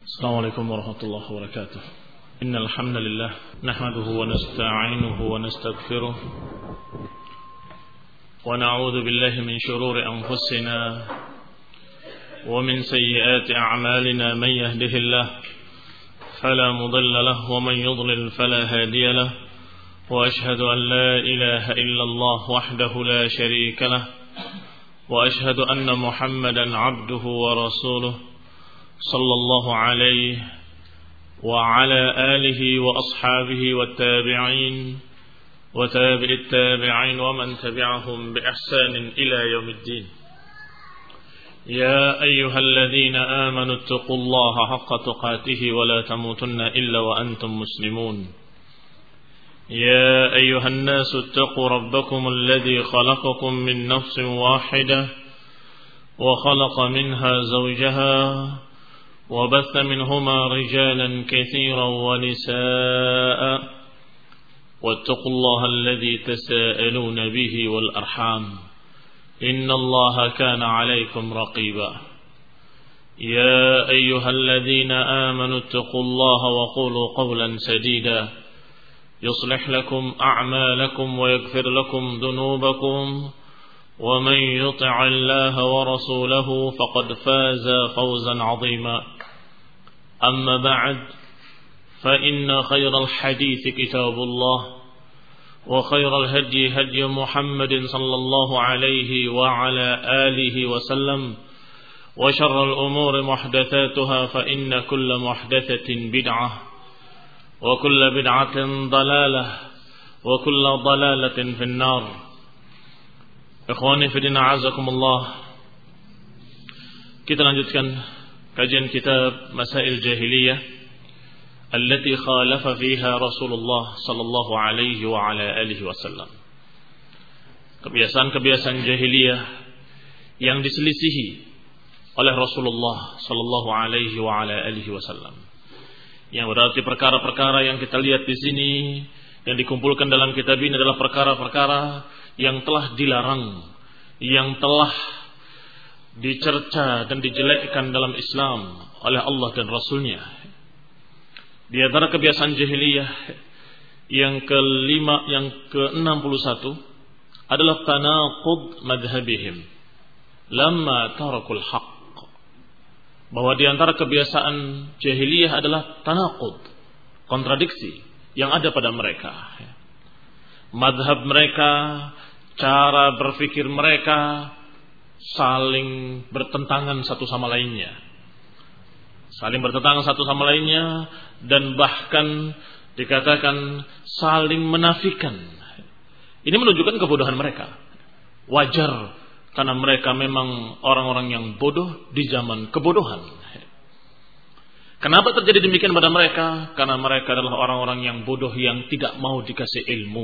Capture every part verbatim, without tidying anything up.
Assalamualaikum warahmatullahi wabarakatuh. Innal hamdalillah nahmaduhu wa nasta'inuhu wa nastaghfiruh wa na'udzu billahi min shururi anfusina wa min sayyiati a'malina man yahdihillahu fala mudilla lahu wa man yudlil fala hadiya lahu wa ashhadu an la ilaha illallah wahdahu la sharika lahu wa ashhadu anna Muhammadan 'abduhu wa rasuluhu sallallahu alaihi wa ala alihi wa ashabihi wa tabi'in wa tabi'it tabi'in wa man tabi'ahum bi ihsanin ila yaumiddin. Ya ayyuhalladzina amanu taqullaha haqqa tuqatih wa la tamutunna illa wa antum muslimun. Ya ayyuhan nasu taqu rabbakum alladzi khalaqakum min nafsin wahidah wa khalaqa minha zawjaha وبث منهما رجالا كثيرا ونساء واتقوا الله الذي تساءلون به والأرحام إن الله كان عليكم رقيبا يا أيها الذين آمنوا اتقوا الله وقولوا قولا سديدا يصلح لكم أعمالكم ويغفر لكم ذنوبكم ومن يطع الله ورسوله فقد فاز فوزا عظيما. أما بعد فإن خير الحديث كتاب الله وخير الهدي هدي محمد صلى الله عليه وعلى آله وسلم وشر الأمور محدثاتها فإن كل محدثة بدعة وكل بدعة ضلالة وكل ضلالة في النار. Ikhwani fillah azakumullah. Kita lanjutkan kajian kitab Masail Jahiliyah allati khalafa fiha Rasulullah sallallahu alaihi wa ala alihi wasallam. Kebiasaan-kebiasaan jahiliyah yang diselisihi oleh Rasulullah sallallahu alaihi wa ala alihi wasallam. Yang berarti perkara-perkara yang kita lihat di sini yang dikumpulkan dalam kitab ini adalah perkara-perkara yang telah dilarang, yang telah dicerca dan dijelekkan dalam Islam oleh Allah dan Rasulnya. Di antara kebiasaan jahiliyah yang kelima, yang ke enam puluh satu adalah tanaqud madhabihim lamma tarakul haqq. Bahwa di antara kebiasaan jahiliyah adalah tanaqud, kontradiksi yang ada pada mereka. Madhab mereka, cara berpikir mereka saling bertentangan satu sama lainnya. Saling bertentangan satu sama lainnya dan bahkan dikatakan saling menafikan. Ini menunjukkan kebodohan mereka. Wajar karena mereka memang orang-orang yang bodoh di zaman kebodohan. Kenapa terjadi demikian pada mereka? Karena mereka adalah orang-orang yang bodoh yang tidak mau dikasih ilmu.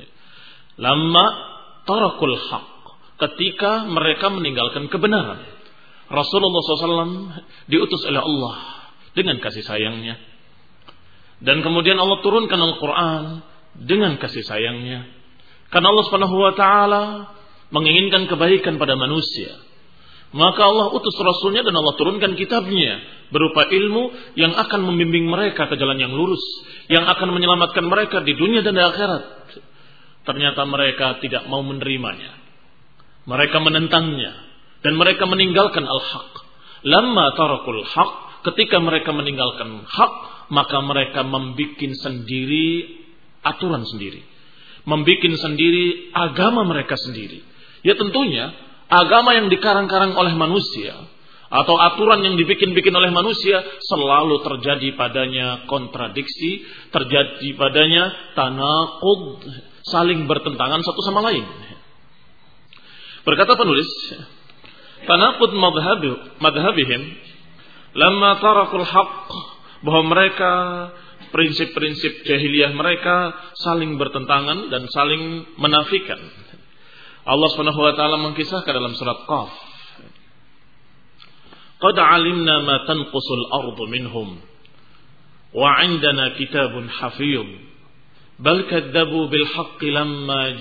Lama tarakul haq, ketika mereka meninggalkan kebenaran. Rasulullah shallallahu alaihi wasallam diutus oleh Allah dengan kasih sayangnya. Dan kemudian Allah turunkan Al-Quran dengan kasih sayangnya. Karena Allah subhanahu wa ta'ala menginginkan kebaikan pada manusia. Maka Allah utus Rasulnya dan Allah turunkan kitabnya berupa ilmu yang akan membimbing mereka ke jalan yang lurus, yang akan menyelamatkan mereka di dunia dan di akhirat. Ternyata mereka tidak mau menerimanya. Mereka menentangnya dan mereka meninggalkan al-haq. Lamma tarakul haq, ketika mereka meninggalkan hak, maka mereka membuat sendiri aturan sendiri, membuat sendiri agama mereka sendiri. Ya tentunya agama yang dikarang-karang oleh manusia atau aturan yang dibikin-bikin oleh manusia selalu terjadi padanya kontradiksi, terjadi padanya tanaqud, saling bertentangan satu sama lain. Berkata penulis, tanaqud madhabihim lamma tarakul haqq, bahwa mereka, prinsip-prinsip jahiliyah mereka saling bertentangan dan saling menafikan. Allah Subhanahu wa taala mengkisahkan dalam surat Qaf, qad alimna ma tanqusul ardu minhum wa 'indana kitabun hafidh bal kadzabu bil haqqi lamma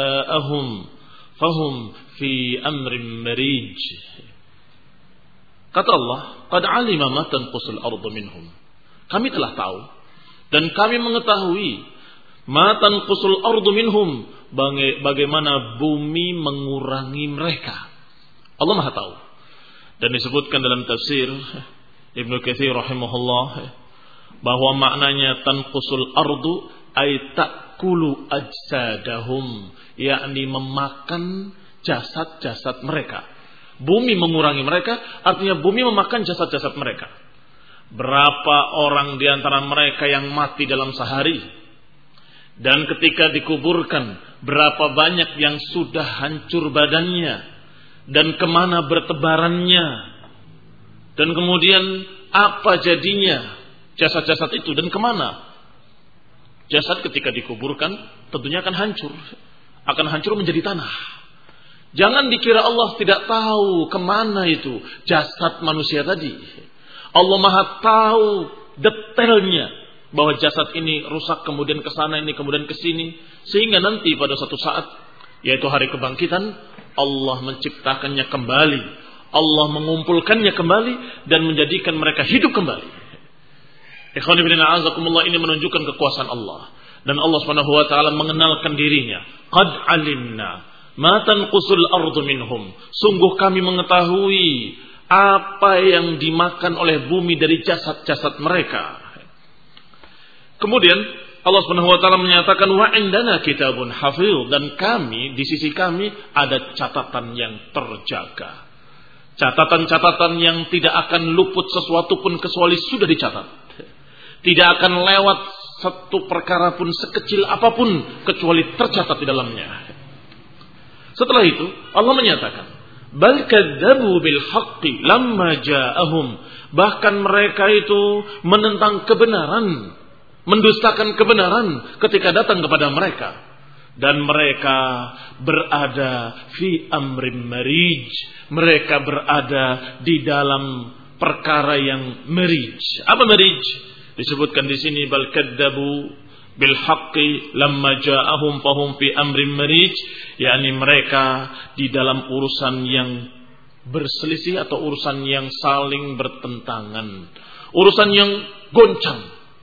ja'ahum fahum fi amrin marij. Kata Allah, qad alima ma tanqusul ardu minhum. Kami telah tahu dan kami mengetahui ma tanqusul ardu minhum, bagaimana bumi mengurangi mereka. Allah Maha tahu. Dan disebutkan dalam tafsir Ibnu Katsir rahimahullah bahwa maknanya tanqusul ardu ay ta'kulu ajsadahum, yakni memakan jasad-jasad mereka. Bumi mengurangi mereka, artinya bumi memakan jasad-jasad mereka. Berapa orang di antara mereka yang mati dalam sehari? Dan ketika dikuburkan, berapa banyak yang sudah hancur badannya? Dan kemana bertebarannya? Dan kemudian apa jadinya jasad-jasad itu dan kemana? Jasad ketika dikuburkan tentunya akan hancur. Akan hancur menjadi tanah. Jangan dikira Allah tidak tahu kemana itu jasad manusia tadi. Allah Maha tahu detailnya bahwa jasad ini rusak kemudian ke sana ini kemudian ke sini, sehingga nanti pada suatu saat yaitu hari kebangkitan Allah menciptakannya kembali, Allah mengumpulkannya kembali dan menjadikan mereka hidup kembali. Ikhwan fillah azakumullah, ini menunjukkan kekuasaan Allah dan Allah Subhanahu wa taala mengenalkan dirinya. Qad alimna ma tanqusul ardu minhum. Sungguh kami mengetahui apa yang dimakan oleh bumi dari jasad-jasad mereka. Kemudian Allah Subhanahu wa taala menyatakan wa indana kitabun hafiz, dan kami di sisi kami ada catatan yang terjaga. Catatan-catatan yang tidak akan luput sesuatu pun kecuali sudah dicatat. Tidak akan lewat satu perkara pun sekecil apapun kecuali tercatat di dalamnya. Setelah itu Allah menyatakan, bal kadzabu bil haqqi lamma ja'ahum, bahkan mereka itu menentang kebenaran, mendustakan kebenaran ketika datang kepada mereka, dan mereka berada fi amrin marij, mereka berada di dalam perkara yang marij. Apa marij? Disebutkan di sini bal kadzabu bil haqqi lamma ja'ahum fahum fi amrin marij, yakni mereka di dalam urusan yang berselisih atau urusan yang saling bertentangan, urusan yang goncang,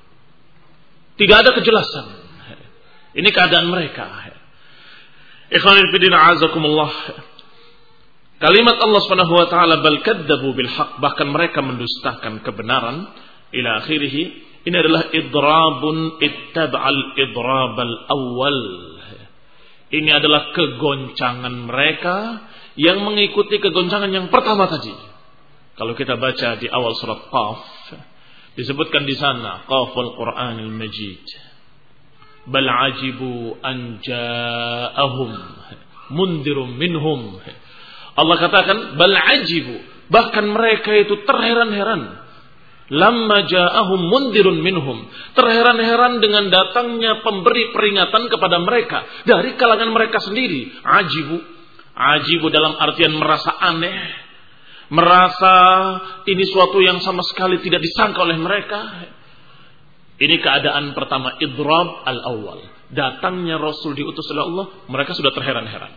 tidak ada kejelasan. Ini keadaan mereka. Ikhwanul fillah azakumullah. Kalimat Allah Subhanahu wa taala bal kadzabu bil haqq, bahkan mereka mendustakan kebenaran, ila akhirih. Ini adalah idrabun ittaba'al idrabal awal. Ini adalah kegoncangan mereka yang mengikuti kegoncangan yang pertama tadi. Kalau kita baca di awal surat Qaf, disebutkan di sana Qaful Qur'anil Majid. Bal ajibu an ja'ahum mundirum minhum. Allah katakan bal ajibu, bahkan mereka itu terheran-heran. Lamma ja'ahum mundirun minhum, terheran-heran dengan datangnya pemberi peringatan kepada mereka dari kalangan mereka sendiri. Ajibu, ajibu dalam artian merasa aneh, merasa ini suatu yang sama sekali tidak disangka oleh mereka. Ini keadaan pertama, idrab al-awwal. Datangnya Rasul diutus oleh Allah, mereka sudah terheran-heran,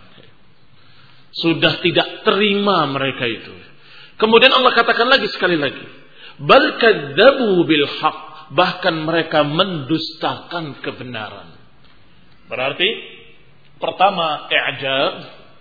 sudah tidak terima mereka itu. Kemudian Allah katakan lagi sekali lagi, bal kadzabu bil haqq, bahkan mereka mendustakan kebenaran. Berarti pertama i'jab,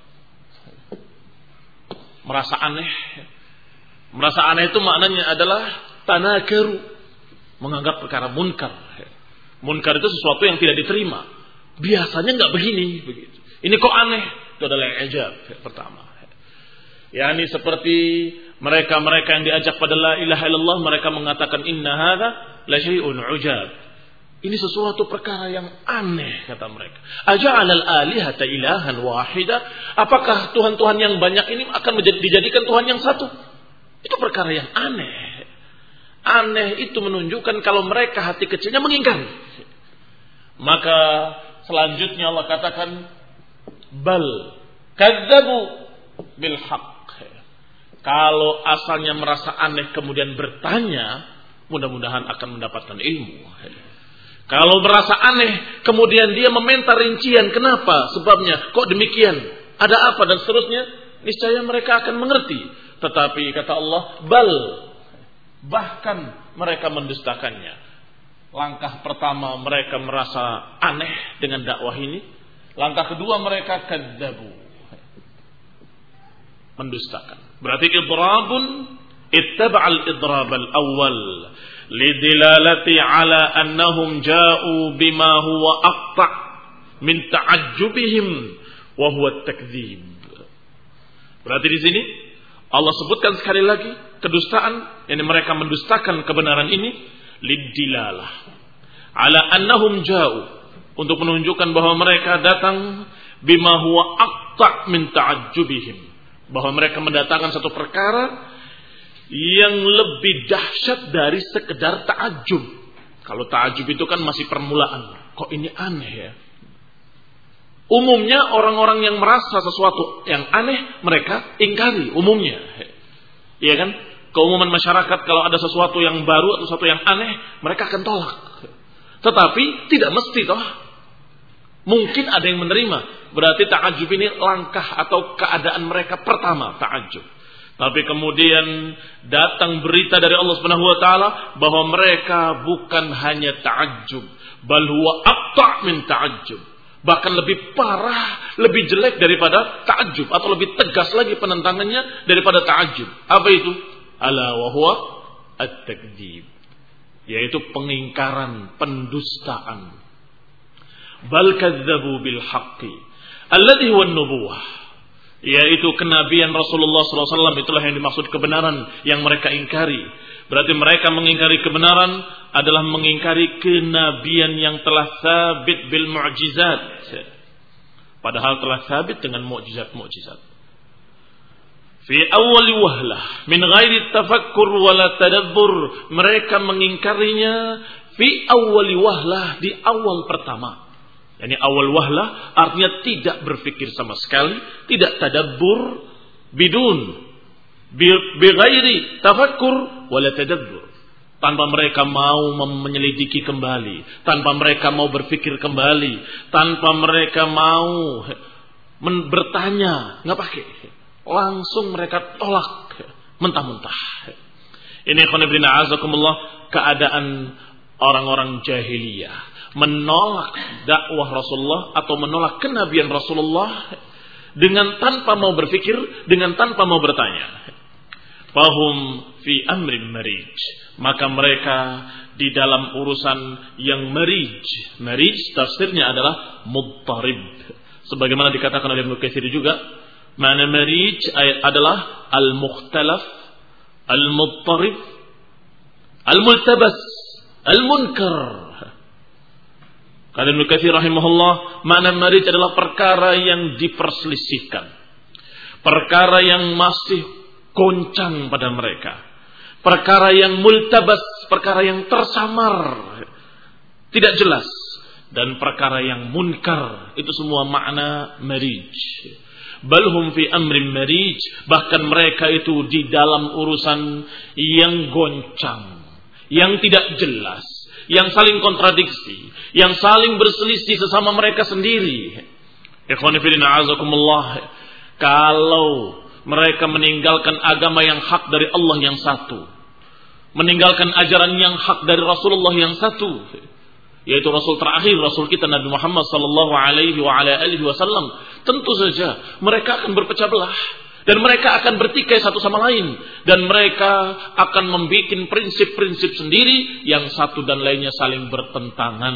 merasa aneh. Merasa aneh itu maknanya adalah tanakaru, menganggap perkara munkar. Munkar itu sesuatu yang tidak diterima. Biasanya enggak begini, begitu. Ini kok aneh? Itu adalah i'jab pertama. yakni seperti mereka-mereka yang diajak pada la ilaha illallah, mereka mengatakan inna hadza la syai'un ujab. Ini sesuatu perkara yang aneh, kata mereka. Aja'alal alihata ilahan wahida? Apakah Tuhan-Tuhan yang banyak ini akan dijadikan Tuhan yang satu? Itu perkara yang aneh. Aneh itu menunjukkan kalau mereka hati kecilnya mengingkari. Maka selanjutnya Allah katakan bal kadzabu bil haqq. Kalau asalnya merasa aneh kemudian bertanya, mudah-mudahan akan mendapatkan ilmu. Kalau merasa aneh kemudian dia meminta rincian, kenapa? Sebabnya, kok demikian? Ada apa? Dan seterusnya, niscaya mereka akan mengerti Tetapi kata Allah, bal, bahkan mereka mendustakannya. Langkah pertama mereka merasa aneh dengan dakwah ini. Langkah kedua mereka kadzabu, mendustakan. Berarti idrabun ittaba'al idrab al-awwal lidilalati ala annahum ja'u bima huwa aqta' min ta'ajjubihim wa huwa at-takdzib. Berarti di sini Allah sebutkan sekali lagi kedustaan, yakni mereka mendustakan kebenaran ini lidilalah ala annahum ja'u, untuk menunjukkan bahwa mereka datang bima huwa aqta' min ta'ajjubihim, bahwa mereka mendatangkan satu perkara yang lebih dahsyat dari sekedar ta'ajjub. Kalau ta'ajjub itu kan masih permulaan. Kok ini aneh ya? Umumnya orang-orang yang merasa sesuatu yang aneh, mereka ingkari umumnya. Iya kan? Keumuman masyarakat kalau ada sesuatu yang baru atau sesuatu yang aneh, mereka akan tolak. Tetapi tidak mesti toh. Mungkin ada yang menerima. Berarti ta'ajjub ini langkah atau keadaan mereka pertama, ta'ajjub. Tapi kemudian datang berita dari Allah Subhanahu wa taala bahwa mereka bukan hanya ta'ajjub, bal huwa aqta' min ta'ajjub. Bahkan lebih parah, lebih jelek daripada ta'ajjub, atau lebih tegas lagi penentangannya daripada ta'ajjub. Apa itu? Ala wa huwa at-takdzib. Yaitu pengingkaran, pendustaan. Bal kadzdzabu bil haqqi alladhi huwa an-nubuwah. Yaitu kenabian Rasulullah sallallahu alaihi wasallam, itulah yang dimaksud kebenaran yang mereka ingkari. Berarti mereka mengingkari kebenaran adalah mengingkari kenabian yang telah sabit bil mu'jizat. Padahal telah sabit dengan mukjizat-mukjizat. Fi awal wahlah min ghairi tafakkur wala tadabbur, mereka mengingkarinya fi awal wahlah, di awal pertama. Yani awal wahlah artinya tidak berpikir sama sekali, tidak tadabbur, bidun bi ghairi tafakkur wala tadabbur, tanpa mereka mau menyelidiki kembali, tanpa mereka mau berpikir kembali, tanpa mereka mau bertanya, nggak pakai, langsung mereka tolak mentah-mentah. Ini khonibina azakumullah, keadaan orang-orang jahiliyah, menolak dakwah Rasulullah atau menolak kenabian Rasulullah dengan tanpa mau berpikir, dengan tanpa mau bertanya. Fahum fi amrin marij, maka mereka di dalam urusan yang marij. Marij tafsirnya adalah mudtarib, sebagaimana dikatakan oleh Ibnu Katsir juga. Makna marij adalah al-mukhtalaf, al-mudtarib, al-multabas, al-munkar. Kata Ibnu Katsir rahimahullah, makna marij adalah perkara yang diperselisihkan, perkara yang masih goncang pada mereka, perkara yang multabas, perkara yang tersamar, tidak jelas, dan perkara yang munkar. Itu semua makna marij. Balhum fi amrin marij, bahkan mereka itu di dalam urusan yang goncang, yang tidak jelas, yang saling kontradiksi, yang saling berselisih sesama mereka sendiri. Ikhwani fillah azakumullah, kalau mereka meninggalkan agama yang hak dari Allah yang satu, meninggalkan ajaran yang hak dari Rasulullah yang satu, yaitu Rasul terakhir, Rasul kita Nabi Muhammad sallallahu alaihi wa ala alihi wasallam, tentu saja mereka akan berpecah belah dan mereka akan bertikai satu sama lain, dan mereka akan membuat prinsip-prinsip sendiri yang satu dan lainnya saling bertentangan.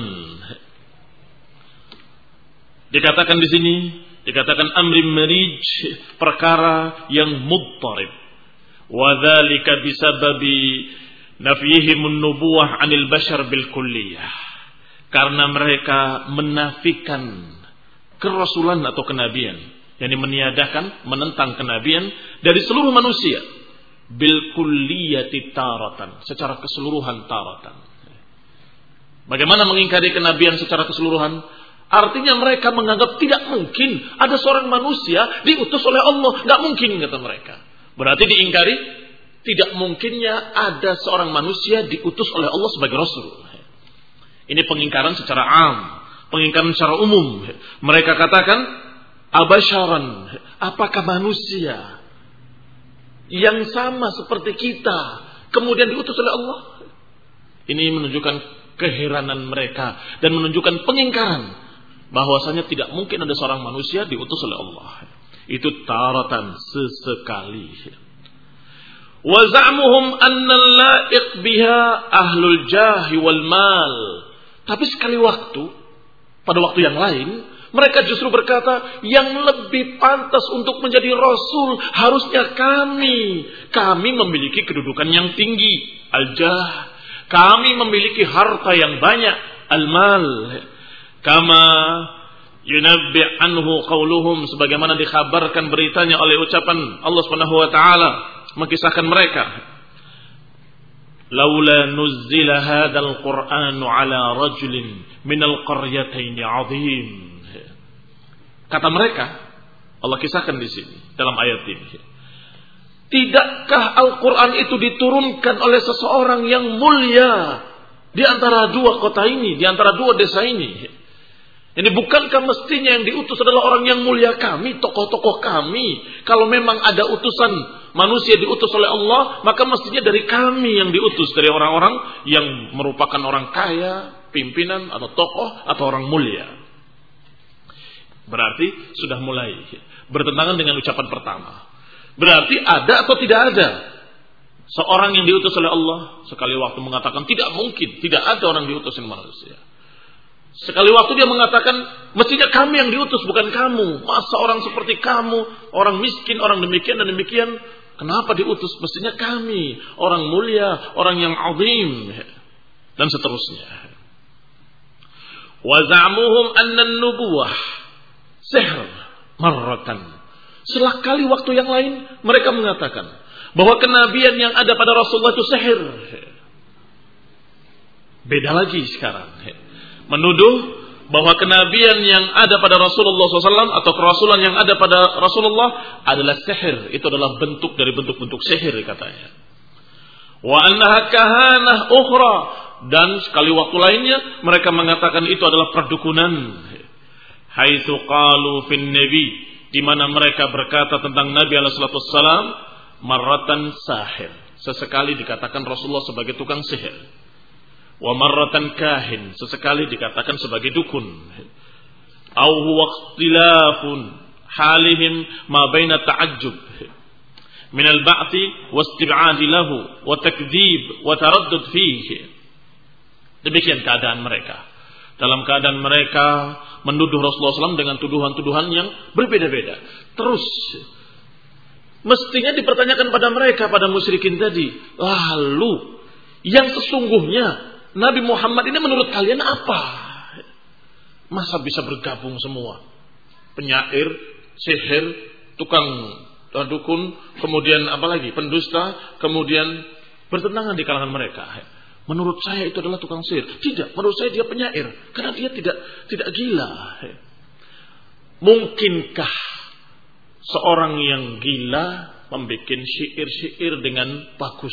Dikatakan di sini, dikatakan amrin marij, perkara yang mudtarib. Wa dzalika bisababi nafyihim an-nubuwah 'anil bashar bil kulliyah. Karena mereka menafikan kerasulan atau kenabian, yakni meniadakan, menentang kenabian dari seluruh manusia, bil kulliyati taratan, secara keseluruhan taratan. Bagaimana mengingkari kenabian secara keseluruhan? Artinya mereka menganggap tidak mungkin ada seorang manusia diutus oleh Allah. Tidak mungkin, kata mereka. Berarti diingkari tidak mungkinnya ada seorang manusia diutus oleh Allah sebagai Rasul. Ini pengingkaran secara am, pengingkaran secara umum. Mereka katakan, abasyaran, apakah manusia yang sama seperti kita kemudian diutus oleh Allah. Ini menunjukkan keheranan mereka dan menunjukkan pengingkaran bahwasanya tidak mungkin ada seorang manusia diutus oleh Allah. Itu taratan sesekali. Wa za'muhum anna la'iq biha ahlul jahi wal mal. Tapi sekali waktu, pada waktu yang lain, mereka justru berkata, yang lebih pantas untuk menjadi rasul harusnya kami. Kami memiliki kedudukan yang tinggi, al-jah. Kami memiliki harta yang banyak, al-mal. Kama yunabbi anhu qawluhum, sebagaimana dikhabarkan beritanya oleh ucapan Allah Subhanahu wa taala mengisahkan mereka. Laula nuzzila hadzal Qur'anu ala rajulin minal qaryatayn 'azim. Kata mereka, Allah kisahkan di sini dalam ayat ini. Tidakkah Al-Quran itu diturunkan oleh seseorang yang mulia di antara dua kota ini, di antara dua desa ini? Ini bukankah mestinya yang diutus adalah orang yang mulia kami, tokoh-tokoh kami? Kalau memang ada utusan manusia diutus oleh Allah, maka mestinya dari kami yang diutus, dari orang-orang yang merupakan orang kaya, pimpinan atau tokoh atau orang mulia. Berarti sudah mulai bertentangan dengan ucapan pertama. Berarti ada atau tidak ada seorang yang diutus oleh Allah? Sekali waktu mengatakan tidak mungkin, tidak ada orang diutus oleh manusia. Sekali waktu dia mengatakan mestinya kami yang diutus, bukan kamu. Masa orang seperti kamu, orang miskin, orang demikian dan demikian, kenapa diutus? Mestinya kami, orang mulia, orang yang azim, dan seterusnya. Wa za'muhum anna an-nubuwah sihr marratan. Selakali waktu yang lain mereka mengatakan bahwa kenabian yang ada pada Rasulullah itu sihir. Beda lagi sekarang. Menuduh bahwa kenabian yang ada pada Rasulullah shallallahu alaihi wasallam atau kerasulan yang ada pada Rasulullah adalah sihir. Itu adalah bentuk dari bentuk-bentuk sihir katanya. Wa annaha kahanah ukhra, dan sekali waktu lainnya mereka mengatakan itu adalah perdukunan. Haitsu qalu fin nabi, di mana mereka berkata tentang Nabi alaihi salatu wassalam, marratan sahir. Sesekali dikatakan Rasulullah sebagai tukang sihir. Wa marratan kahin, sesekali dikatakan sebagai dukun. Au huwa ikhtilafun halihim ma baina ta'ajjub min al-ba'thi wa istib'ad lahu wa takdzib wa taraddud fihi. Demikian keadaan mereka. Dalam keadaan mereka menuduh Rasulullah shallallahu alaihi wasallam dengan tuduhan-tuduhan yang berbeda-beda. Terus mestinya dipertanyakan pada mereka, pada musyrikin tadi, lalu yang sesungguhnya Nabi Muhammad ini menurut kalian apa? Masa bisa bergabung semua? Penyair, sihir, tukang dukun, kemudian apa lagi? Pendusta, kemudian bertentangan di kalangan mereka. Menurut saya itu adalah tukang sihir. Tidak, menurut saya dia penyair. Karena dia tidak tidak gila. Mungkinkah seorang yang gila membuat syair-syair dengan bagus?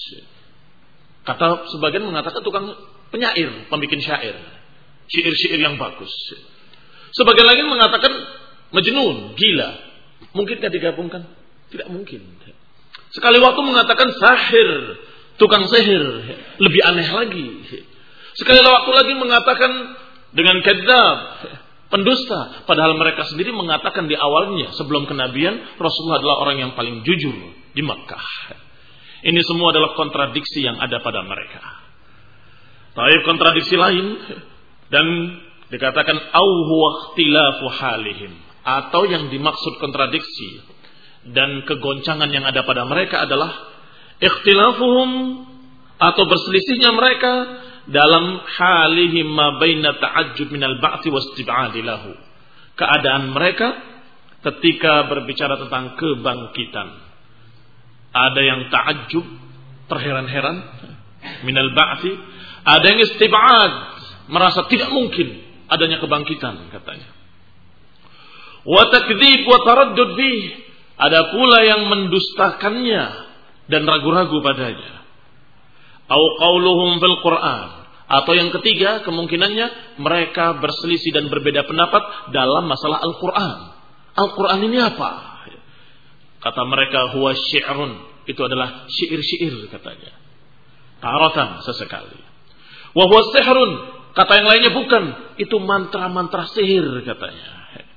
Kata sebagian mengatakan tukang penyair, pembikin syair. Syair-syair yang bagus. Sebagian lagi mengatakan majnun, gila. Mungkinkah digabungkan? Tidak mungkin. Sekali waktu mengatakan sahir, tukang sihir, lebih aneh lagi. Sekali waktu lagi mengatakan dengan kadzab, pendusta, padahal mereka sendiri mengatakan di awalnya sebelum kenabian Rasulullah adalah orang yang paling jujur di Makkah. Ini semua adalah kontradiksi yang ada pada mereka. Tapi kontradiksi lain dan dikatakan au huwa ikhtilafu halihim, atau yang dimaksud kontradiksi dan kegoncangan yang ada pada mereka adalah ikhtilafuhum atau berselisihnya mereka dalam halihim ma baina ta'ajjub minal ba'thi wastib'adi lahu. Keadaan mereka ketika berbicara tentang kebangkitan. Ada yang ta'ajjub, terheran-heran minal ba'thi, ada yang istib'ad, merasa tidak mungkin adanya kebangkitan katanya. Wa takdzib wa taraddud bih, ada pula yang mendustakannya dan ragu-ragu padanya. Au qauluhum fil Qur'an, atau yang ketiga kemungkinannya mereka berselisih dan berbeda pendapat dalam masalah Al-Qur'an. Al-Qur'an ini apa? Kata mereka huwa syi'run, itu adalah syair-syair katanya. Taratan sesekali. Wa huwa sihrun, kata yang lainnya bukan, itu mantra-mantra sihir katanya.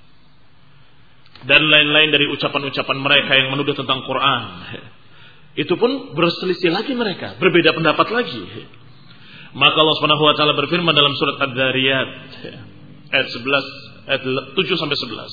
Dan lain-lain dari ucapan-ucapan mereka yang menuduh tentang Quran. Itu pun berselisih lagi mereka, berbeda pendapat lagi. Maka Allah Subhanahu wa taala berfirman dalam surat Ad-Dzariyat ayat sebelas, ayat tujuh sampai sebelas.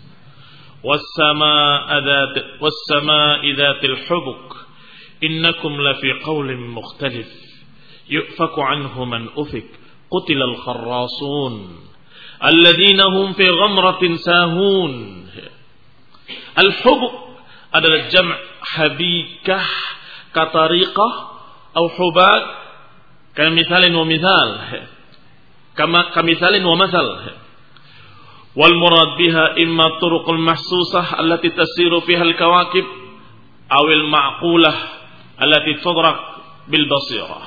Was-samaa'i dzatil hubuk innakum lafi qaulin mukhtalif yufaku anhu man ufik qutilal kharrasun alladzina hum fi ghamratin sahun. Al-hubuk adalah jam' habikah katariqah atau hubak kamithalin wa mithal kama kamithalin wa mathal. Wal murad biha imma turuqul mahsusah allati tasiru fiha al-kawakib aw al-ma'qulah allati tudrak bil basirah.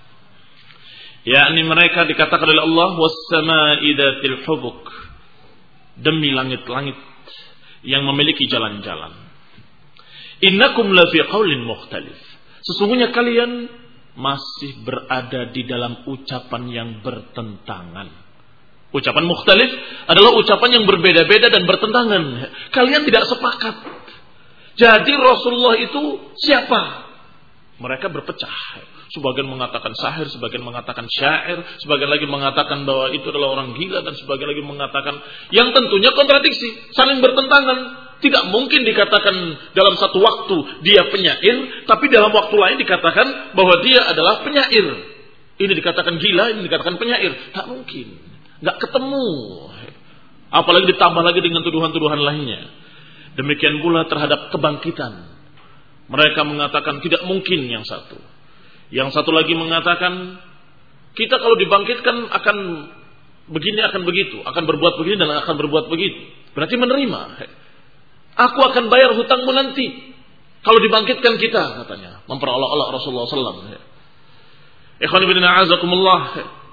Yakni mereka dikatakan oleh Allah was-samaa'i dzatil hubuk, demi langit-langit yang memiliki jalan-jalan. Innakum la fi qaulin mukhtalif, sesungguhnya kalian masih berada di dalam ucapan yang bertentangan. Ucapan mukhtalif adalah ucapan yang berbeda-beda dan bertentangan. Kalian tidak sepakat. Jadi Rasulullah itu siapa? Mereka berpecah. Sebagian mengatakan sahir, sebagian mengatakan syair, sebagian lagi mengatakan bahwa itu adalah orang gila, dan sebagian lagi mengatakan yang tentunya kontradiksi, saling bertentangan. Tidak mungkin dikatakan dalam satu waktu dia penyair, tapi dalam waktu lain dikatakan bahwa dia adalah penyair. Ini dikatakan gila, ini dikatakan penyair. Tak mungkin. Nggak ketemu. Apalagi ditambah lagi dengan tuduhan-tuduhan lainnya. Demikian pula terhadap kebangkitan. Mereka mengatakan tidak mungkin yang satu. Yang satu lagi mengatakan kita kalau dibangkitkan akan begini, akan begitu, akan berbuat begini dan akan berbuat begitu. Berarti menerima. Aku akan bayar hutangmu nanti kalau dibangkitkan kita, katanya. Memperolok-olok Rasulullah sallallahu alaihi wasallam. Ikhwan fillah a'azakumullah.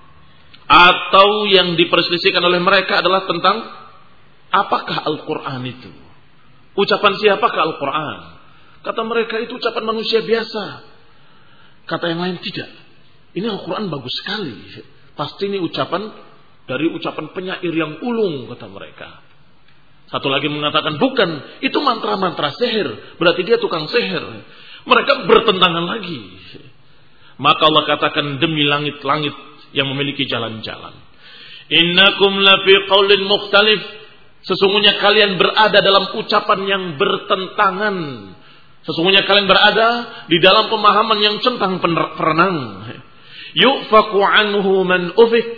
Atau yang diperselisihkan oleh mereka adalah tentang apakah Al-Quran itu. Ucapan siapakah Al-Quran? Kata mereka itu ucapan manusia biasa. Kata yang lain tidak. Ini Al-Quran bagus sekali. Pasti ini ucapan dari ucapan penyair yang ulung, kata mereka. Satu lagi mengatakan bukan, itu mantra-mantra sihir. Berarti dia tukang sihir. Mereka bertentangan lagi. Maka Allah katakan demi langit-langit yang memiliki jalan-jalan. Innakum lafi qaulin mukhtalif, sesungguhnya kalian berada dalam ucapan yang bertentangan. Sesungguhnya kalian berada di dalam pemahaman yang centang perenang. Yufaku anhu man ufik.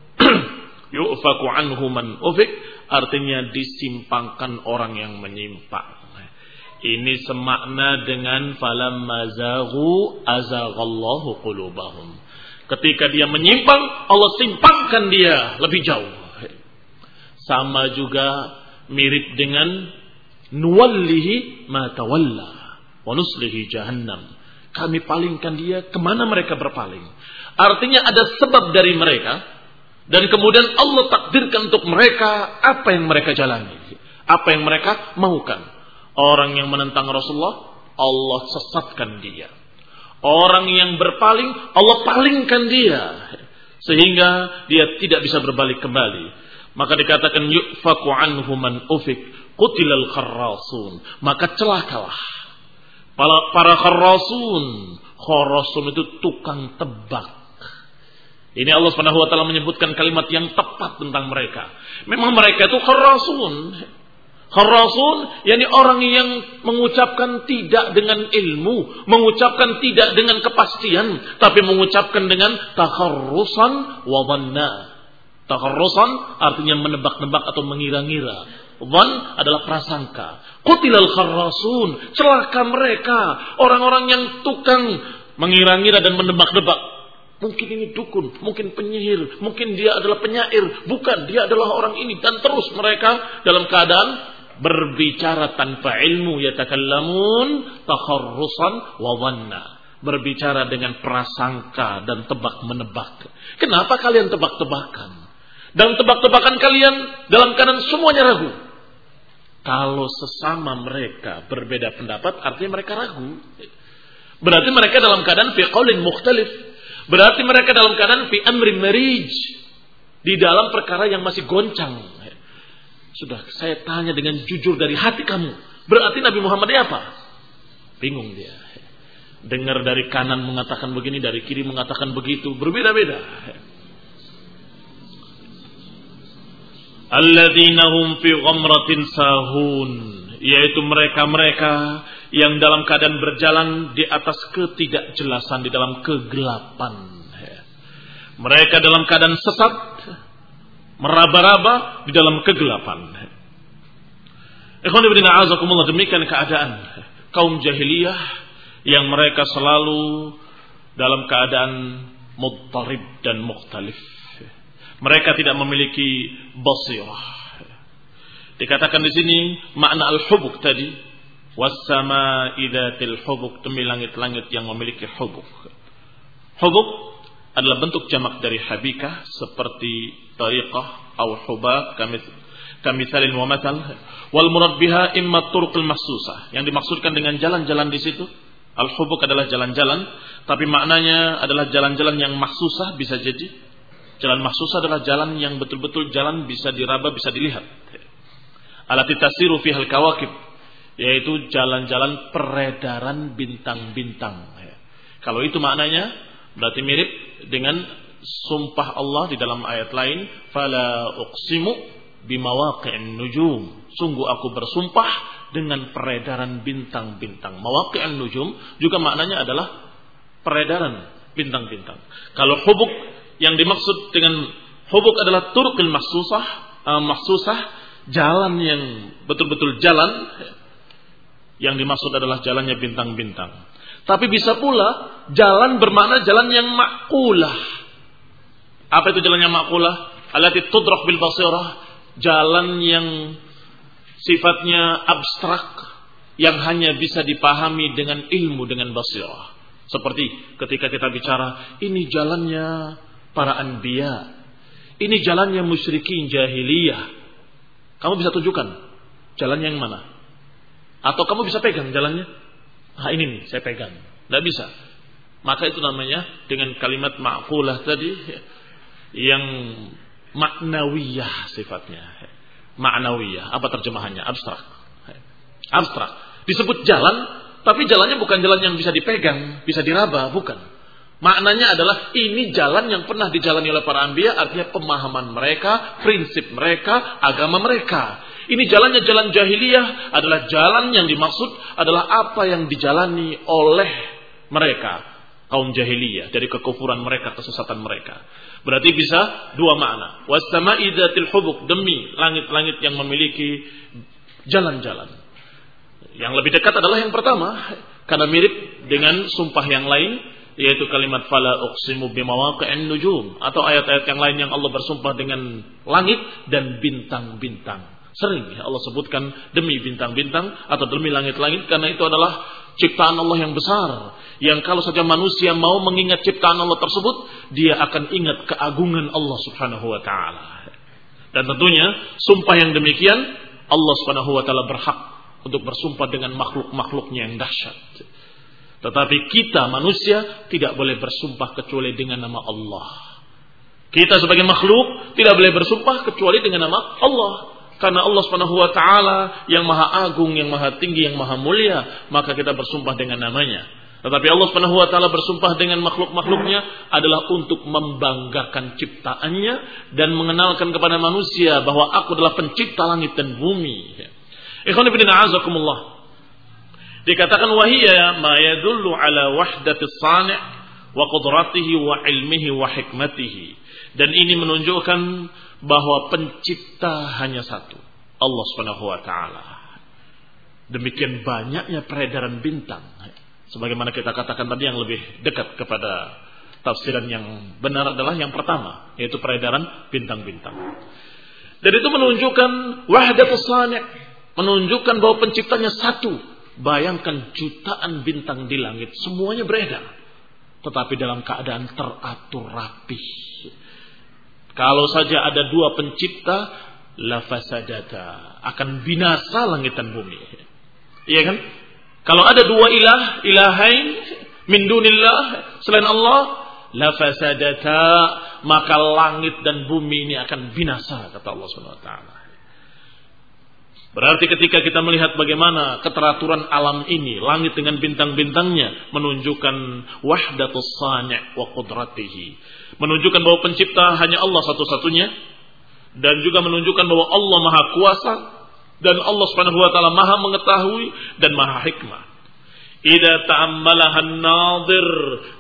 Yufaku anhu man ufik artinya disimpangkan orang yang menyimpang. Ini semakna dengan falamma zaghu azaghallahu qulubahum. Ketika dia menyimpang, Allah simpangkan dia lebih jauh. Sama juga mirip dengan nuwallihi ma tawalla wa nuslihi jahannam. Kami palingkan dia kemana mereka berpaling. Artinya ada sebab dari mereka, dan kemudian Allah takdirkan untuk mereka apa yang mereka jalani, apa yang mereka maukan. Orang yang menentang Rasulullah, Allah sesatkan dia. Orang yang berpaling, Allah palingkan dia. Sehingga dia tidak bisa berbalik kembali. Maka dikatakan yufaku anhu man ufik qutilal kharrasun. Maka celakalah para, para kharrasun. Kharrasun itu tukang tebak. Ini Allah Subhanahu wa taala menyebutkan kalimat yang tepat tentang mereka. Memang mereka itu kharrasun. Kharrasun, yakni orang yang mengucapkan tidak dengan ilmu, mengucapkan tidak dengan kepastian, tapi mengucapkan dengan takharrusan wa dhanna. Takharrusan artinya menebak-nebak atau mengira-ngira. Dhann adalah prasangka. Qutilal kharrasun, celaka mereka, orang-orang yang tukang mengira-ngira dan menebak-nebak. Mungkin ini dukun, mungkin penyihir, mungkin dia adalah penyair, bukan, dia adalah orang ini, dan terus mereka dalam keadaan berbicara tanpa ilmu, yatakallamun takharrusan wa dhanna, berbicara dengan prasangka dan tebak-menebak. Kenapa kalian tebak-tebakan? Dan tebak-tebakan kalian dalam keadaan semuanya ragu. Kalau sesama mereka berbeda pendapat, artinya mereka ragu. Berarti mereka dalam keadaan fi qaulin mukhtalif. Berarti mereka dalam keadaan fi amrin marij. Di dalam perkara yang masih goncang. Sudah, saya tanya dengan jujur dari hati kamu. Berarti Nabi Muhammad ini apa? Bingung dia. Dengar dari kanan mengatakan begini, dari kiri mengatakan begitu, berbeda-beda. Alladzina hum fi ghamratin sahun, yaitu mereka-mereka yang dalam keadaan berjalan di atas ketidakjelasan, di dalam kegelapan. Mereka dalam keadaan sesat, meraba-raba di dalam kegelapan. Ikhwan fillah a'azakumullah, demikian keadaan kaum jahiliyah yang mereka selalu dalam keadaan mudtarib dan mukhtalif. Mereka tidak memiliki basirah. Dikatakan di sini makna al-hubuk tadi, was-samaa'i dzatil hubuk, demi langit-langit yang memiliki hubuk. Hubuk adalah bentuk jamak dari habikah, seperti tariqah atau hubab, kamithalin wa mathal. Wal murad biha imma turuqul mahsusah, yang dimaksudkan dengan jalan-jalan di situ al-hubuk adalah jalan-jalan, tapi maknanya adalah jalan-jalan yang mahsusah. Bisa jadi jalan mahsusah adalah jalan yang betul-betul jalan bisa diraba, bisa dilihat. Alati tasiru fihal kawakib, yaitu jalan-jalan peredaran bintang-bintang. Kalau itu maknanya berarti mirip dengan sumpah Allah di dalam ayat lain, fala uqsimu bimawaqi'in nujum, sungguh aku bersumpah dengan peredaran bintang-bintang. Mawaqi'in nujum juga maknanya adalah peredaran bintang-bintang. Kalau hubuk yang dimaksud dengan hubuk adalah turqil mahsusah, uh, mahsusah, jalan yang betul-betul jalan. Yang dimaksud adalah jalannya bintang-bintang. Tapi bisa pula jalan bermakna jalan yang ma'qulah. Apa itu jalan yang ma'qulah? Allati tudrak bil basirah, jalan yang sifatnya abstrak, yang hanya bisa dipahami dengan ilmu, dengan basirah. Seperti ketika kita bicara, ini jalannya para anbiya, ini jalannya musyrikin jahiliyah. Kamu bisa tunjukkan jalan yang mana? Atau kamu bisa pegang jalannya? Ah, ini nih saya pegang. Tidak bisa. Maka itu namanya dengan kalimat ma'qulah tadi, yang maknawiyah sifatnya. Maknawiyah, apa terjemahannya? Abstrak. Abstrak. Disebut jalan, tapi jalannya bukan jalan yang bisa dipegang, bisa diraba, bukan. Maknanya adalah ini jalan yang pernah dijalani oleh para anbiya, artinya pemahaman mereka, prinsip mereka, agama mereka. Ini jalannya jalan jahiliyah, adalah jalan yang dimaksud adalah apa yang dijalani oleh mereka, kaum jahiliyah, dari kekufuran mereka, kesesatan mereka. Berarti bisa dua makna. Was-samaa'i dzatil hubuk, demi langit-langit yang memiliki jalan-jalan. Yang lebih dekat adalah yang pertama, karena mirip dengan sumpah yang lain, yaitu kalimat fala uqsimu bimawaqi'in nujum, atau ayat-ayat yang lain yang Allah bersumpah dengan langit dan bintang-bintang. Sering ya Allah sebutkan demi bintang-bintang atau demi langit-langit, karena itu adalah ciptaan Allah yang besar, yang kalau saja manusia mau mengingat ciptaan Allah tersebut, dia akan ingat keagungan Allah Subhanahu wa taala. Dan tentunya sumpah yang demikian Allah Subhanahu wa taala berhak untuk bersumpah dengan makhluk-makhluknya yang dahsyat. Tetapi kita manusia tidak boleh bersumpah kecuali dengan nama Allah. Kita sebagai makhluk tidak boleh bersumpah kecuali dengan nama Allah. Karena Allah Subhanahu wa taala yang maha agung, yang maha tinggi, yang maha mulia, maka kita bersumpah dengan namanya. Tetapi Allah Subhanahu wa taala bersumpah dengan makhluk-makhluknya adalah untuk membanggakan ciptaannya dan mengenalkan kepada manusia bahwa aku adalah pencipta langit dan bumi. Ikhwan fillah a'azakumullah. Dikatakan wahiyya ma yadullu ala wahdatis sani' wa qudratihi wa ilmihi wa hikmatihi. Dan ini menunjukkan bahwa pencipta hanya satu, Allah Subhanahu wa taala. Demikian banyaknya peredaran bintang. Sebagaimana kita katakan tadi, yang lebih dekat kepada tafsiran yang benar adalah yang pertama, yaitu peredaran bintang-bintang. Dan itu menunjukkan wahdatus sani', menunjukkan bahwa penciptanya satu. Bayangkan jutaan bintang di langit, semuanya beredar, tetapi dalam keadaan teratur rapi. Kalau saja ada dua pencipta, la fasadata, akan binasa langit dan bumi. Iya kan? Kalau ada dua ilah, ilahain min dunillah, selain Allah, la fasadata, maka langit dan bumi ini akan binasa, kata Allah Subhanahu wa taala. Berarti ketika kita melihat bagaimana keteraturan alam ini, langit dengan bintang-bintangnya menunjukkan wahdatus sani' wa qudratihi, menunjukkan bahwa pencipta hanya Allah satu-satunya, dan juga menunjukkan bahwa Allah Maha Kuasa dan Allah Subhanahu wa taala Maha mengetahui dan Maha hikmah. Idza ta'ammalaha an-nadhir,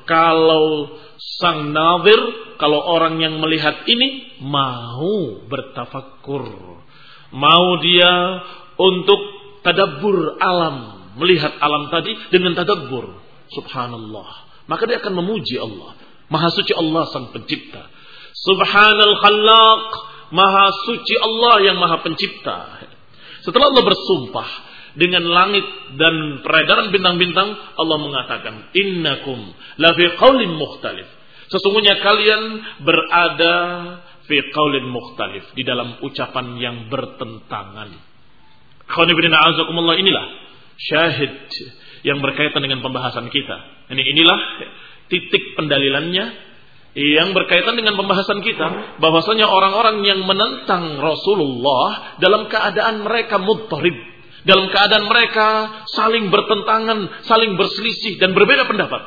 kalau sang nadhir, kalau orang yang melihat ini mau bertafakkur, mau dia untuk tadabbur alam, melihat alam tadi dengan tadabbur, subhanallah, maka dia akan memuji Allah. Maha suci Allah sang pencipta. Subhanal khallaq, maha suci Allah yang maha pencipta. Setelah Allah bersumpah dengan langit dan peredaran bintang-bintang, Allah mengatakan, innakum la fi qaulin mukhtalif. Sesungguhnya kalian berada fi qaulin mukhtalif, di dalam ucapan yang bertentangan. Khonibina azakumullah, inilah syahid yang berkaitan dengan pembahasan kita. Ini inilah titik pendalilannya yang berkaitan dengan pembahasan kita, bahwasanya orang-orang yang menentang Rasulullah dalam keadaan mereka mudtarib, dalam keadaan mereka saling bertentangan, saling berselisih dan berbeda pendapat,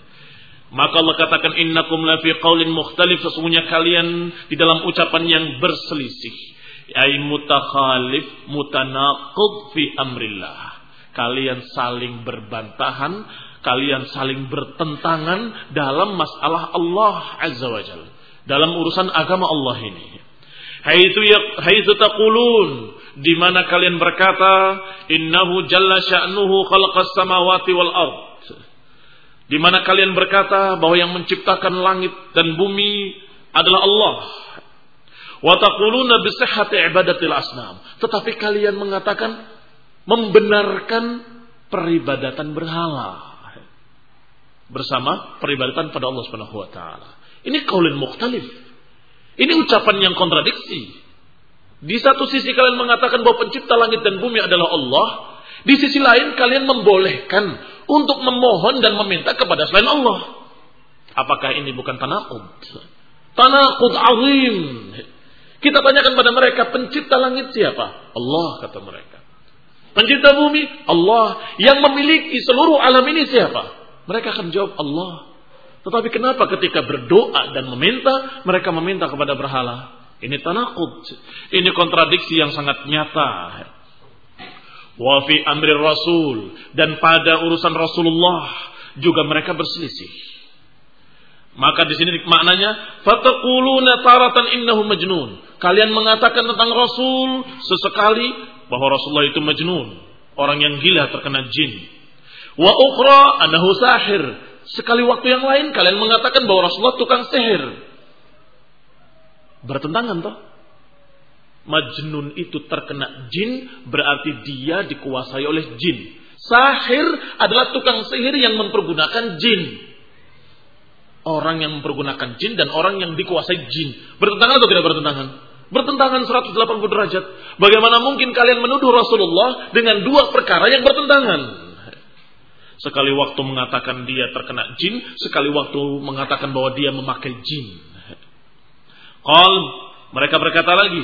maka Allah katakan innakum la fi qaulin mukhtalif, sesungguhnya kalian di dalam ucapan yang berselisih, ay mutakhalif mutanaqid fi amrillah, kalian saling berbantahan, kalian saling bertentangan dalam masalah Allah Azza wa Jalla, dalam urusan agama Allah ini. Haitsu haitsu taqulun, di mana kalian berkata innahu jalla sya'nuhu khalaqas samawati wal ard, di mana kalian berkata bahwa yang menciptakan langit dan bumi adalah Allah. Wa taquluna bi sihhati ibadatil asnam, tetapi kalian mengatakan membenarkan peribadatan berhala bersama peribadatan pada Allah Subhanahu wa taala. Ini qaulun mukhtalif. Ini ucapan yang kontradiksi. Di satu sisi kalian mengatakan bahwa pencipta langit dan bumi adalah Allah, di sisi lain kalian membolehkan untuk memohon dan meminta kepada selain Allah. Apakah ini bukan tanaqud? Tanaqud azim. Kita tanyakan pada mereka, pencipta langit siapa? Allah, kata mereka. Pencipta bumi? Allah. Yang memiliki seluruh alam ini siapa? Mereka akan jawab Allah. Tetapi kenapa ketika berdoa dan meminta, mereka meminta kepada berhala? Ini tanaqud. Ini kontradiksi yang sangat nyata. Wa fi amri Rasul, dan pada urusan Rasulullah juga mereka berselisih. Maka di sini maknanya fataquluna taratan innahu majnun. Kalian mengatakan tentang Rasul sesekali bahwa Rasulullah itu majnun, orang yang gila terkena jin. Wa ukhra annahu sahir. Sekali waktu yang lain kalian mengatakan bahwa Rasulullah tukang sihir. Bertentangan toh? Majnun itu terkena jin, berarti dia dikuasai oleh jin. Sahir adalah tukang sihir yang mempergunakan jin. Orang yang mempergunakan jin dan orang yang dikuasai jin. Bertentangan atau tidak bertentangan? Bertentangan seratus delapan puluh derajat. Bagaimana mungkin kalian menuduh Rasulullah dengan dua perkara yang bertentangan? Sekali waktu mengatakan dia terkena jin, sekali waktu mengatakan bahwa dia memakai jin. Qal, mereka berkata lagi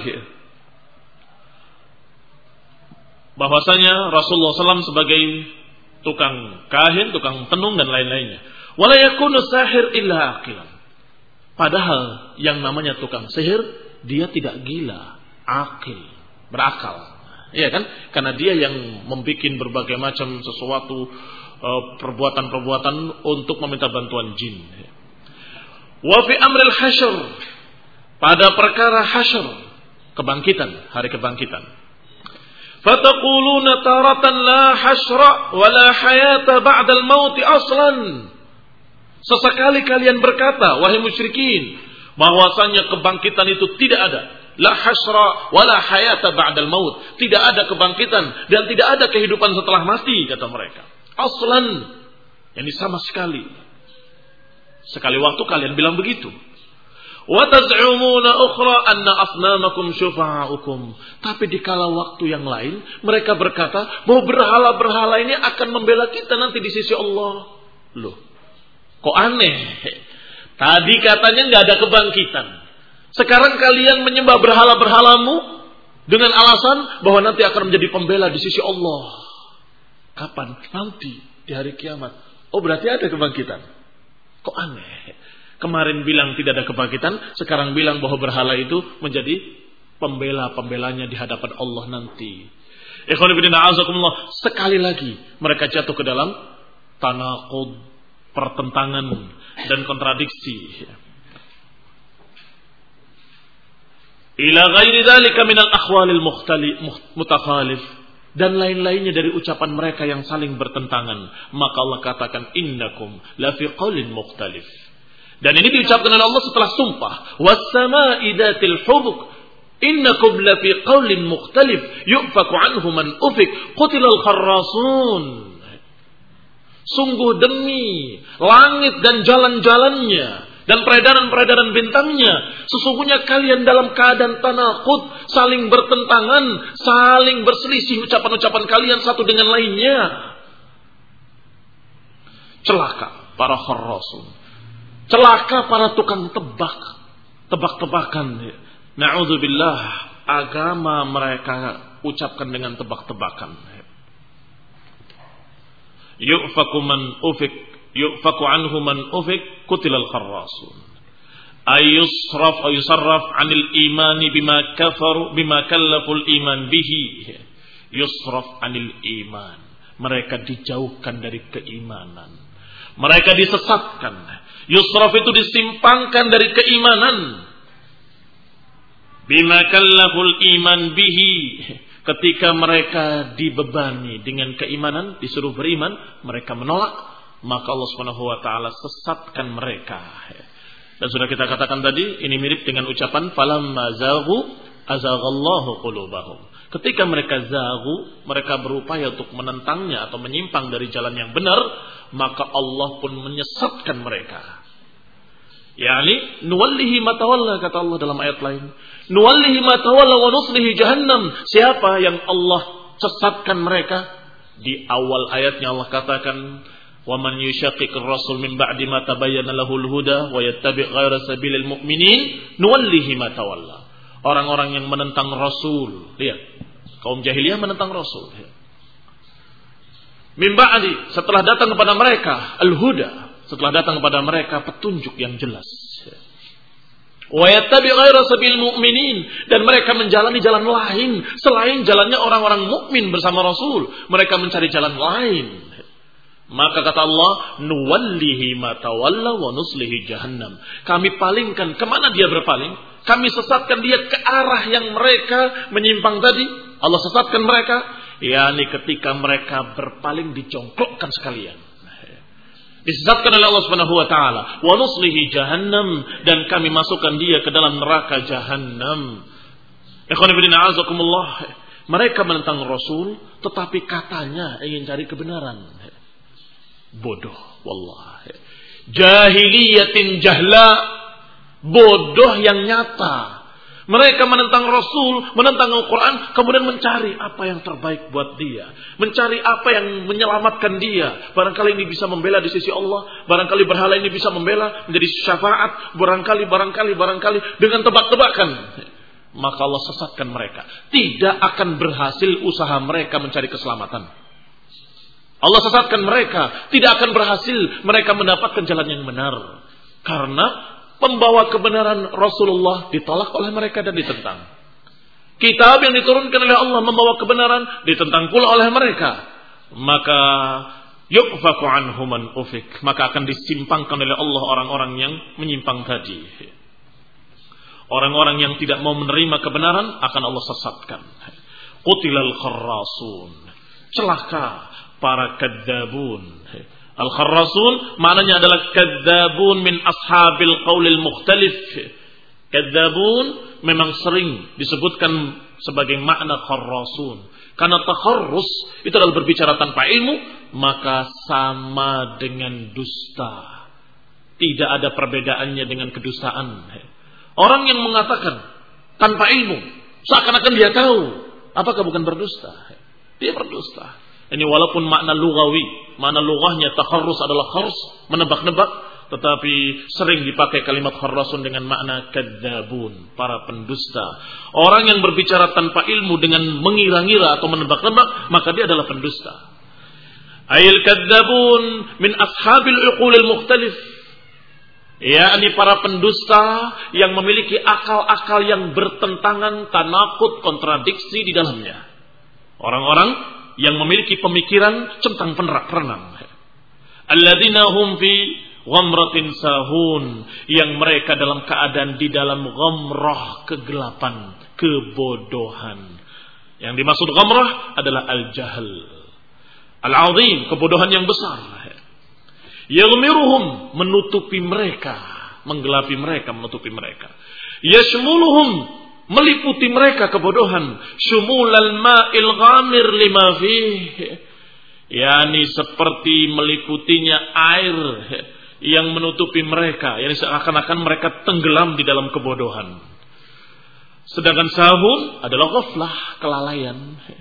bahwasanya Rasulullah shallallahu alaihi wasallam sebagai tukang kahin, tukang tenung dan lain-lainnya. Wala yakunu sahir illa aqilan. Padahal yang namanya tukang sihir, dia tidak gila, akil, berakal. Iya kan? Karena dia yang membuat berbagai macam sesuatu, perbuatan-perbuatan untuk meminta bantuan jin. Wa fi amril hasyr, pada perkara hasyr, kebangkitan, hari kebangkitan. Fataquluna taratan la hasyra wa la hayata ba'dal maut aslan. Sesekali kalian berkata, wahai musyrikin, bahwasanya kebangkitan itu tidak ada. La hasyra wa la hayata ba'dal maut. Tidak ada kebangkitan dan tidak ada kehidupan setelah mati, kata mereka. Aslan, yang sama sekali. Sekali waktu kalian bilang begitu. Wa taz'umuna ukhra anna asnamakum syufa'ukum. Tapi di kala waktu yang lain mereka berkata bahwa berhala-berhala ini akan membela kita nanti di sisi Allah. Loh, kok aneh? Tadi katanya nggak ada kebangkitan. Sekarang kalian menyembah berhala-berhalamu dengan alasan bahwa nanti akan menjadi pembela di sisi Allah. Kapan? Nanti di hari kiamat. Oh, berarti ada kebangkitan. Kok aneh? Kemarin bilang tidak ada kebangkitan, sekarang bilang bahwa berhala itu menjadi pembela-pembelanya di hadapan Allah nanti. Ikhwan fillah a'azakumullah, sekali lagi mereka jatuh ke dalam tanaqud, pertentangan dan kontradiksi. Ila ghairi dzalika minal akhwalil mutakhalif, dan lain-lainnya dari ucapan mereka yang saling bertentangan. Maka Allah katakan innakum la fi qaulin mukhtalif. Dan ini diucapkan oleh Allah setelah sumpah. Was-samaa'i dzatil hubuk innakum la fi qaulin mukhtalif yu'faku anhu man ufik qutilal kharrasun. Sungguh demi langit dan jalan-jalannya dan peredaran-peredaran bintangnya, sesungguhnya kalian dalam keadaan tanaqud, saling bertentangan, saling berselisih ucapan-ucapan kalian satu dengan lainnya. Celaka para kharrasun. Celaka para tukang tebak, tebak-tebakan. Na'udzubillah, agama mereka ucapkan dengan tebak-tebakan. Yu'faku man ufik, yu'faku anhu man ufik, kutilal kharrasun. Ayusraf ayusarraf anil imani bima kafaru bima kallaful iman bihi. Yusraf anil iman. Mereka dijauhkan dari keimanan. Mereka disesatkan. Yusraf itu disimpangkan dari keimanan. Bima kallaful iman bihi. Ketika mereka dibebani dengan keimanan, disuruh beriman, mereka menolak, maka Allah Subhanahu wa taala sesatkan mereka. Dan sudah kita katakan tadi, ini mirip dengan ucapan falamma zaghu azaghallahu qulubahum. Ketika mereka zaghu, mereka berupaya untuk menentangnya atau menyimpang dari jalan yang benar, maka Allah pun menyesatkan mereka. Yani nuwallihi ma tawalla, kata Allah dalam ayat lain. Nuwallihi ma tawalla wa nuslihi jahannam. Siapa yang Allah sesatkan mereka? Di awal ayatnya Allah katakan, "Wa man yushaqiqir rasul min ba'di ma tabayyana lahul huda wa yattabi' ghaira sabilil mu'minin nuwallihi ma tawalla." Orang-orang yang menentang Rasul, lihat, kaum jahiliyah menentang Rasul. Min ba'di, setelah datang kepada mereka al-huda, setelah datang kepada mereka petunjuk yang jelas. Wa yattabi' ghaira sabilil mu'minin, dan mereka menjalani jalan lain selain jalannya orang-orang mukmin bersama Rasul. Mereka mencari jalan lain. Maka kata Allah, nuwallihi ma tawalla wa nuslihi jahannam. Kami palingkan, kemana dia berpaling? Kami sesatkan dia ke arah yang mereka menyimpang tadi. Allah sesatkan mereka, yakni ketika mereka berpaling dijongkokkan sekalian. Disesatkan oleh Allah Subhanahu wa taala. Wa nuslihi jahannam, dan kami masukkan dia ke dalam neraka jahannam. Ikhwan fillah a'azakumullah. Mereka menentang Rasul, tetapi katanya ingin cari kebenaran. Bodoh, wallahi. Jahiliyatin jahla, bodoh yang nyata. Mereka menentang Rasul, menentang Al-Quran, kemudian mencari apa yang terbaik buat dia. Mencari apa yang menyelamatkan dia. Barangkali ini bisa membela di sisi Allah. Barangkali berhala ini bisa membela menjadi syafaat. Barangkali, barangkali, barangkali. Dengan tebak-tebakan. Maka Allah sesatkan mereka. Tidak akan berhasil usaha mereka mencari keselamatan. Allah sesatkan mereka. Tidak akan berhasil mereka mendapatkan jalan yang benar. Karena pembawa kebenaran Rasulullah ditolak oleh mereka dan ditentang. Kitab yang diturunkan oleh Allah membawa kebenaran ditentang pula oleh mereka. Maka yu'faku anhu man ufik. Maka akan disimpangkan oleh Allah orang-orang yang menyimpang tadi. Orang-orang yang tidak mau menerima kebenaran akan Allah sesatkan. Qutilal kharrasun. Celaka para kadzabun. Al-kharrasun maknanya adalah kadzabun min ashabil qaulil mukhtalif. Kadzabun memang sering disebutkan sebagai makna kharrasun. Karena takharrus itu adalah berbicara tanpa ilmu, maka sama dengan dusta. Tidak ada perbedaannya dengan kedustaan. Orang yang mengatakan tanpa ilmu, seakan-akan dia tahu, apakah bukan berdusta? Dia berdusta. Ini walaupun makna lugawi, makna lugahnya takharrus adalah khars, menebak-nebak, tetapi sering dipakai kalimat kharrasun dengan makna kadzabun, para pendusta. Orang yang berbicara tanpa ilmu dengan mengira-ngira atau menebak-nebak, maka dia adalah pendusta. Ayil kadzabun min ashabil uqulil mukhtalif. yakni para pendusta yang memiliki akal-akal yang bertentangan, tanakut, kontradiksi di dalamnya. Orang-orang yang memiliki pemikiran centang perenang. Alladzina hum fi ghamratin sahun, yang mereka dalam keadaan di dalam ghamrah, kegelapan, kebodohan. Yang dimaksud ghamrah adalah al-jahl al-azim, kebodohan yang besar. Yaghmiruhum, menutupi mereka, menggelapi mereka, menutupi mereka. Yashmuluhum, meliputi mereka kebodohan. Shumulal ma'il ghamir lima fih, yakni seperti meliputinya air yang menutupi mereka, yakni seakan-akan mereka tenggelam di dalam kebodohan. Sedangkan sahun adalah ghaflah, kelalaian.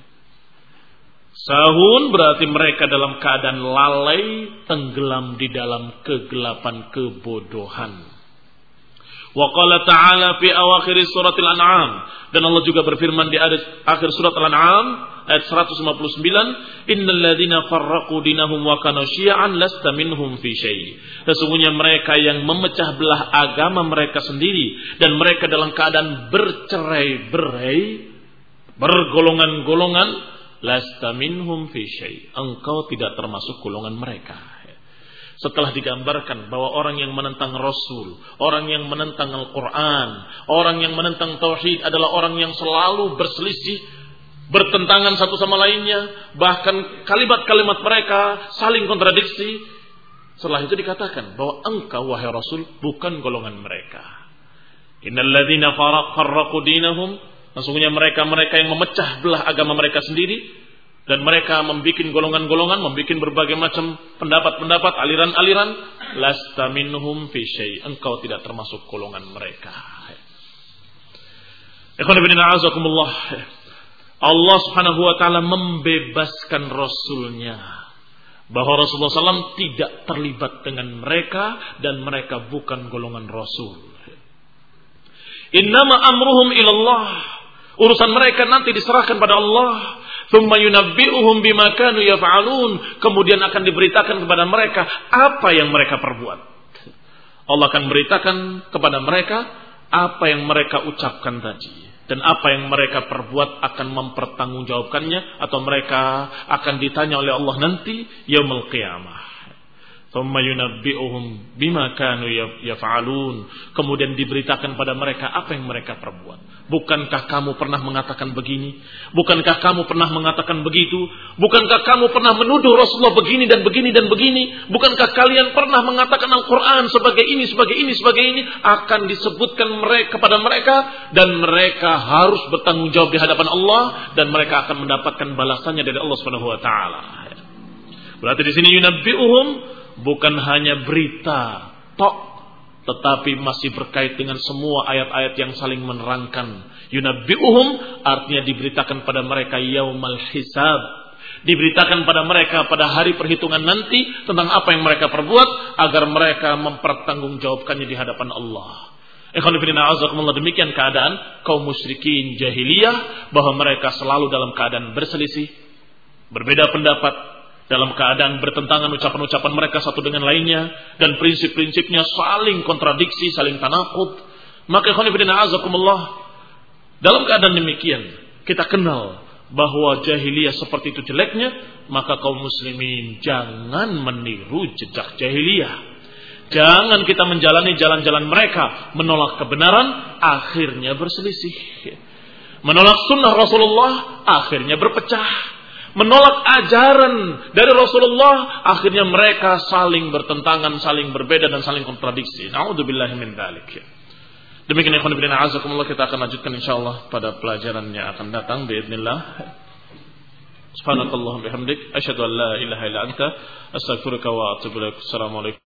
Sahun berarti mereka dalam keadaan lalai, tenggelam di dalam kegelapan kebodohan. Wa qala ta'ala fi awakhir suratil an'am, dan Allah juga berfirman di akhir surat Al-An'am ayat seratus lima puluh sembilan, innal ladzina farraqu dinahum wa kanu syi'an lasta minhum fi syai'. Sesungguhnya mereka yang memecah belah agama mereka sendiri dan mereka dalam keadaan bercerai-berai, bergolongan-golongan, lasta minhum fi syai', engkau tidak termasuk golongan mereka. Setelah digambarkan bahwa orang yang menentang Rasul, orang yang menentang Al-Quran, orang yang menentang Tauhid adalah orang yang selalu berselisih, bertentangan satu sama lainnya, bahkan kalimat-kalimat mereka saling kontradiksi. Setelah itu dikatakan bahwa engkau wahai Rasul bukan golongan mereka. Innal ladzina farraqu dinahum, sesungguhnya mereka-mereka yang memecah belah agama mereka sendiri, dan mereka membuat golongan-golongan, membuat berbagai macam pendapat-pendapat, aliran-aliran, lasta minhum fi syai', engkau tidak termasuk golongan mereka. Ikhwan fillah, azakumullah. Allah Subhanahu wa taala membebaskan Rasulnya bahwa Rasulullah sallallahu alaihi wasallam tidak terlibat dengan mereka dan mereka bukan golongan Rasul. Innama amruhum ilallah, urusan mereka nanti diserahkan pada Allah. Tsumma yunabbi'uhum bima kanu yaf'alun, kemudian akan diberitakan kepada mereka apa yang mereka perbuat. Allah akan beritakan kepada mereka apa yang mereka ucapkan tadi, dan apa yang mereka perbuat akan mempertanggungjawabkannya, atau mereka akan ditanya oleh Allah nanti yaumul qiyamah. Tsumma yunabbi'uhum bima kanu yaf'alun, kemudian diberitakan pada mereka apa yang mereka perbuat. Bukankah kamu pernah mengatakan begini? Bukankah kamu pernah mengatakan begitu? Bukankah kamu pernah menuduh Rasulullah begini dan begini dan begini? Bukankah kalian pernah mengatakan Al-Quran sebagai ini, sebagai ini, sebagai ini? Akan disebutkan mereka kepada mereka, dan mereka harus bertanggung jawab di hadapan Allah, dan mereka akan mendapatkan balasannya dari Allah Subhanahu wa taala. Berarti di sini yunabbi'uhum bukan hanya berita tok, tetapi masih berkait dengan semua ayat-ayat yang saling menerangkan. Yunabbi'uhum artinya diberitakan pada mereka yaumal hisab, diberitakan pada mereka pada hari perhitungan nanti tentang apa yang mereka perbuat, agar mereka mempertanggungjawabkannya di hadapan Allah. Ikhwan fillah, azakumullah, demikian keadaan kaum musyrikin jahiliyah, bahwa mereka selalu dalam keadaan berselisih, berbeda pendapat, dalam keadaan bertentangan ucapan-ucapan mereka satu dengan lainnya, dan prinsip-prinsipnya saling kontradiksi, saling tanakut. Maka ikhwan fillah, azakumullah, dalam keadaan demikian kita kenal bahwa jahiliyah seperti itu jeleknya, maka kaum muslimin jangan meniru jejak jahiliyah. Jangan kita menjalani jalan-jalan mereka, menolak kebenaran, akhirnya berselisih. Menolak sunnah Rasulullah, akhirnya berpecah. Menolak ajaran dari Rasulullah, akhirnya mereka saling bertentangan, saling berbeda, dan saling kontradiksi. Na'udzubillahi min dzalik. Demikian ikhwan fillah, azakumullah, kita akan lanjutkan insyaallah pada pelajaran yang akan datang باذنillah. Subhanakallahumma bihamdik, asyhadu an la ilaha illa anta, astaghfiruka wa atubu ilaik. Assalamualaikum.